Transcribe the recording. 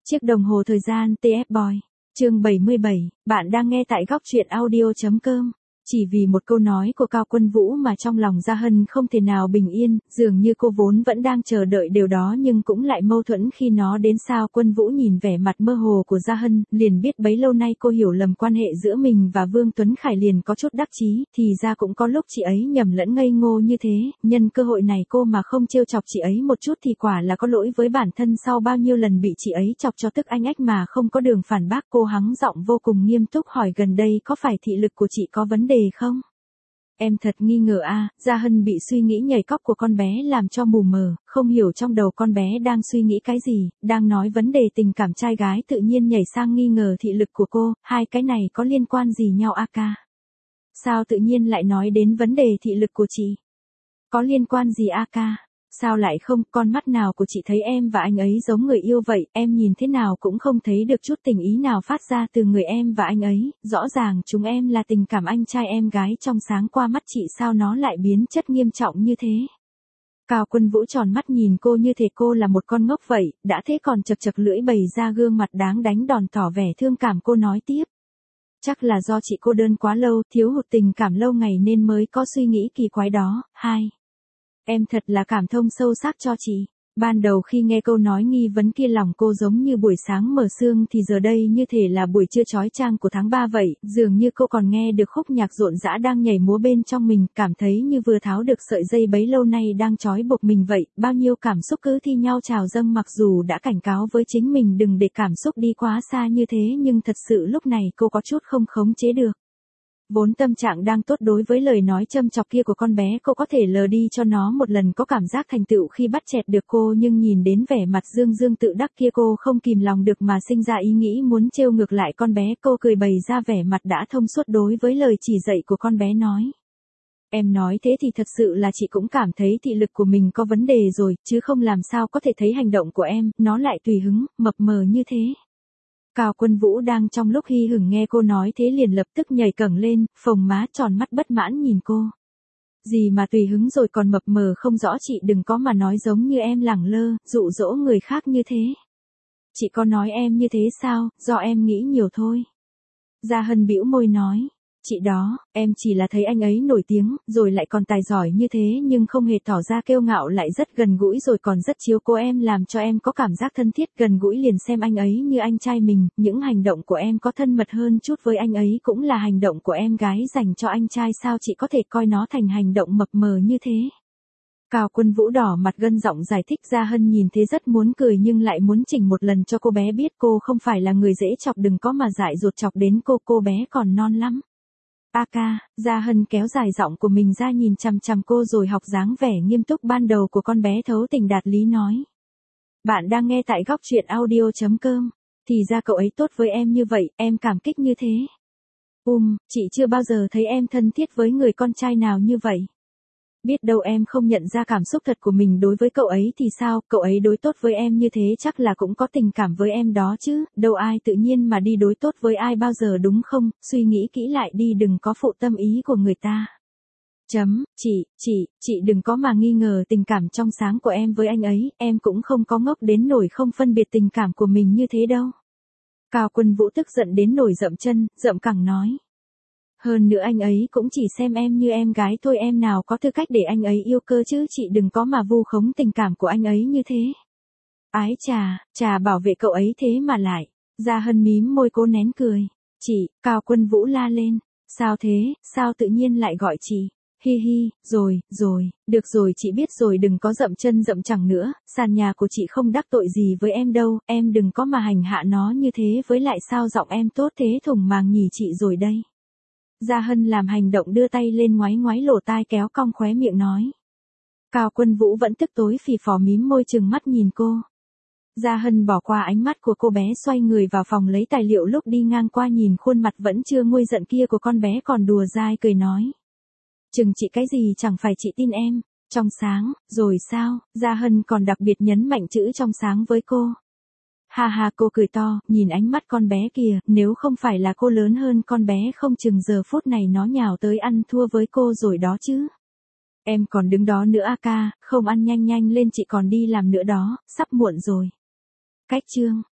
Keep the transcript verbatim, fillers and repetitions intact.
Chiếc đồng hồ thời gian tê ép Boy. Chương bảy mươi bảy, bạn đang nghe tại góc truyện audio chấm com. Chỉ vì một câu nói của Cao Quân Vũ mà trong lòng Gia Hân không thể nào bình yên, dường như cô vốn vẫn đang chờ đợi điều đó nhưng cũng lại mâu thuẫn khi nó đến. Sao Quân Vũ nhìn vẻ mặt mơ hồ của Gia Hân, liền biết bấy lâu nay cô hiểu lầm quan hệ giữa mình và Vương Tuấn Khải, liền có chút đắc chí, thì ra cũng có lúc chị ấy nhầm lẫn ngây ngô như thế, nhân cơ hội này cô mà không trêu chọc chị ấy một chút thì quả là có lỗi với bản thân. Sau bao nhiêu lần bị chị ấy chọc cho tức anh ách mà không có đường phản bác, cô hắng giọng vô cùng nghiêm túc hỏi: gần đây có phải thị lực của chị có vấn đề không? Em thật nghi ngờ a. À, Gia Hân bị suy nghĩ nhảy cóc của con bé làm cho mù mờ, không hiểu trong đầu con bé đang suy nghĩ cái gì, đang nói vấn đề tình cảm trai gái tự nhiên nhảy sang nghi ngờ thị lực của cô, hai cái này có liên quan gì nhau a ca? Sao tự nhiên lại nói đến vấn đề thị lực của chị? Có liên quan gì a ca? Sao lại không, con mắt nào của chị thấy em và anh ấy giống người yêu vậy, em nhìn thế nào cũng không thấy được chút tình ý nào phát ra từ người em và anh ấy, rõ ràng chúng em là tình cảm anh trai em gái trong sáng, qua mắt chị sao nó lại biến chất nghiêm trọng như thế? Cao Quân Vũ tròn mắt nhìn cô như thể cô là một con ngốc vậy, đã thế còn chật chật lưỡi bày ra gương mặt đáng đánh đòn tỏ vẻ thương cảm. Cô nói tiếp: chắc là do chị cô đơn quá lâu, thiếu hụt tình cảm lâu ngày nên mới có suy nghĩ kỳ quái đó. Hai, em thật là cảm thông sâu sắc cho chị. Ban đầu khi nghe câu nói nghi vấn kia, lòng cô giống như buổi sáng mở sương, thì giờ đây như thể là buổi trưa chói chang của tháng ba vậy, dường như cô còn nghe được khúc nhạc rộn rã đang nhảy múa bên trong mình, cảm thấy như vừa tháo được sợi dây bấy lâu nay đang trói buộc mình vậy, bao nhiêu cảm xúc cứ thi nhau trào dâng. Mặc dù đã cảnh cáo với chính mình đừng để cảm xúc đi quá xa như thế, nhưng thật sự lúc này cô có chút không khống chế được. Vốn tâm trạng đang tốt, đối với lời nói châm chọc kia của con bé cô có thể lờ đi cho nó một lần, có cảm giác thành tựu khi bắt chẹt được cô, nhưng nhìn đến vẻ mặt dương dương tự đắc kia cô không kìm lòng được mà sinh ra ý nghĩ muốn trêu ngược lại con bé. Cô cười bày ra vẻ mặt đã thông suốt đối với lời chỉ dạy của con bé, nói: em nói thế thì thật sự là chị cũng cảm thấy thị lực của mình có vấn đề rồi, chứ không làm sao có thể thấy hành động của em, nó lại tùy hứng, mập mờ như thế. Cao Quân Vũ đang trong lúc hy hửng nghe cô nói thế liền lập tức nhảy cẫng lên, phồng má tròn mắt bất mãn nhìn cô. Gì mà tùy hứng rồi còn mập mờ không rõ, chị đừng có mà nói giống như em lẳng lơ, dụ dỗ người khác như thế. Chị có nói em như thế sao, do em nghĩ nhiều thôi. Gia Hân bĩu môi nói: chị đó, em chỉ là thấy anh ấy nổi tiếng, rồi lại còn tài giỏi như thế nhưng không hề tỏ ra kiêu ngạo, lại rất gần gũi rồi còn rất chiếu cố em, làm cho em có cảm giác thân thiết gần gũi, liền xem anh ấy như anh trai mình. Những hành động của em có thân mật hơn chút với anh ấy cũng là hành động của em gái dành cho anh trai, sao chị có thể coi nó thành hành động mập mờ như thế? Cao Quân Vũ đỏ mặt gân giọng giải thích. Gia Hân nhìn thế rất muốn cười nhưng lại muốn chỉnh một lần cho cô bé biết cô không phải là người dễ chọc, đừng có mà dại dột chọc đến cô, cô bé còn non lắm. A ca. Gia Hân kéo dài giọng của mình ra nhìn chằm chằm cô rồi học dáng vẻ nghiêm túc ban đầu của con bé thấu tình đạt lý nói: bạn đang nghe tại góc truyện audio chấm com. Thì ra cậu ấy tốt với em như vậy, em cảm kích như thế. Um, chị chưa bao giờ thấy em thân thiết với người con trai nào như vậy. Biết đâu em không nhận ra cảm xúc thật của mình đối với cậu ấy thì sao, cậu ấy đối tốt với em như thế chắc là cũng có tình cảm với em đó chứ, đâu ai tự nhiên mà đi đối tốt với ai bao giờ, đúng không? Suy nghĩ kỹ lại đi, đừng có phụ tâm ý của người ta. Chấm, chị, chị, chị đừng có mà nghi ngờ tình cảm trong sáng của em với anh ấy, em cũng không có ngốc đến nổi không phân biệt tình cảm của mình như thế đâu. Cao Quân Vũ tức giận đến nổi dậm chân, dậm cẳng nói: hơn nữa anh ấy cũng chỉ xem em như em gái thôi, em nào có tư cách để anh ấy yêu cơ chứ, chị đừng có mà vu khống tình cảm của anh ấy như thế. Ái chà, chà, bảo vệ cậu ấy thế mà lại. Gia Hân mím môi cố nén cười. Chị, Cao Quân Vũ la lên. Sao thế, sao tự nhiên lại gọi chị? Hi hi, rồi, rồi, được rồi, chị biết rồi, đừng có dậm chân dậm chẳng nữa, sàn nhà của chị không đắc tội gì với em đâu, em đừng có mà hành hạ nó như thế, với lại sao giọng em tốt thế, thủng màng nhỉ chị rồi đây. Gia Hân làm hành động đưa tay lên ngoáy ngoáy lỗ tai, kéo cong khóe miệng nói. Cao Quân Vũ vẫn tức tối phì phò mím môi trừng mắt nhìn cô. Gia Hân bỏ qua ánh mắt của cô bé, xoay người vào phòng lấy tài liệu, lúc đi ngang qua nhìn khuôn mặt vẫn chưa nguôi giận kia của con bé còn đùa dai cười nói: chừng chị cái gì, chẳng phải chị tin em, trong sáng, rồi sao? Gia Hân còn đặc biệt nhấn mạnh chữ trong sáng với cô. Ha ha, cô cười to, nhìn ánh mắt con bé kìa, nếu không phải là cô lớn hơn con bé không chừng giờ phút này nó nhào tới ăn thua với cô rồi đó chứ. Em còn đứng đó nữa a ca, không ăn nhanh nhanh lên, chị còn đi làm nữa đó, sắp muộn rồi. Cách chương.